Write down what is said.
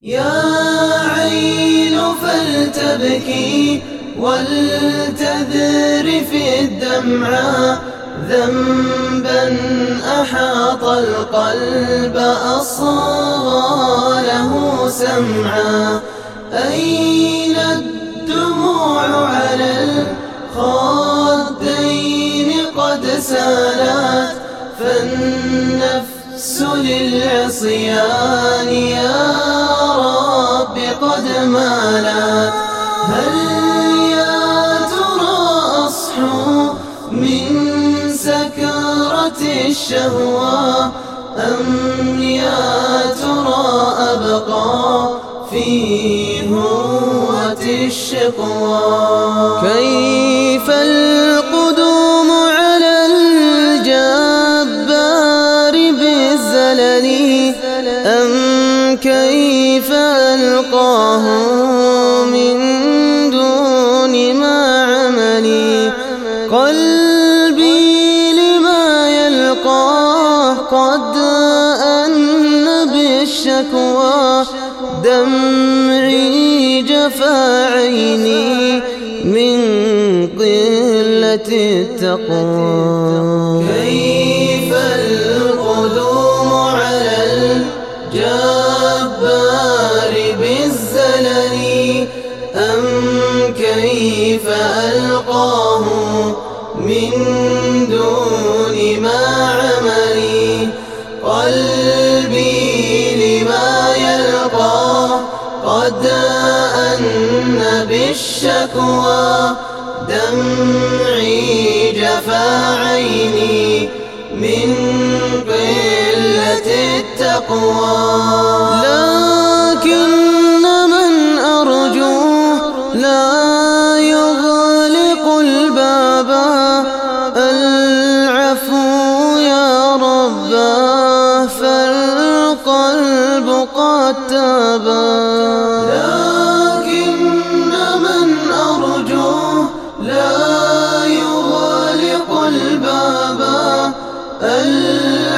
يا عين فلتبكي ولتذرفي الدمعا، ذنبا أحاط القلب أصغى له سمعا. أين الدموع على الخدين قد سالت، فالنفس للعصيان يا رب قد مالت. هل يا ترى أصحو من سكرة الشهوة، أم يا ترى أبقى في هوة الشقوى؟ كيف القدوم على الجبار بالزلل، أم كيف ألقاه من دون ما عملي؟ قلبي لما يلقاه قد أن بالشكوى، دمعي جفا عيني من قلة التقوى. كيف القدوم على الجبار بالزلل، أم كيف ألقاه من دون ما عملي؟ قلبي لما يلقاه قد أن بالشكوى، دمعي جفا عيني من قلة التقوى. لكن من أرجوه لا يغلق الباب، العفو يا رباه فالقلب قد تابا. لكن من أرجوه لا يغلق الباب،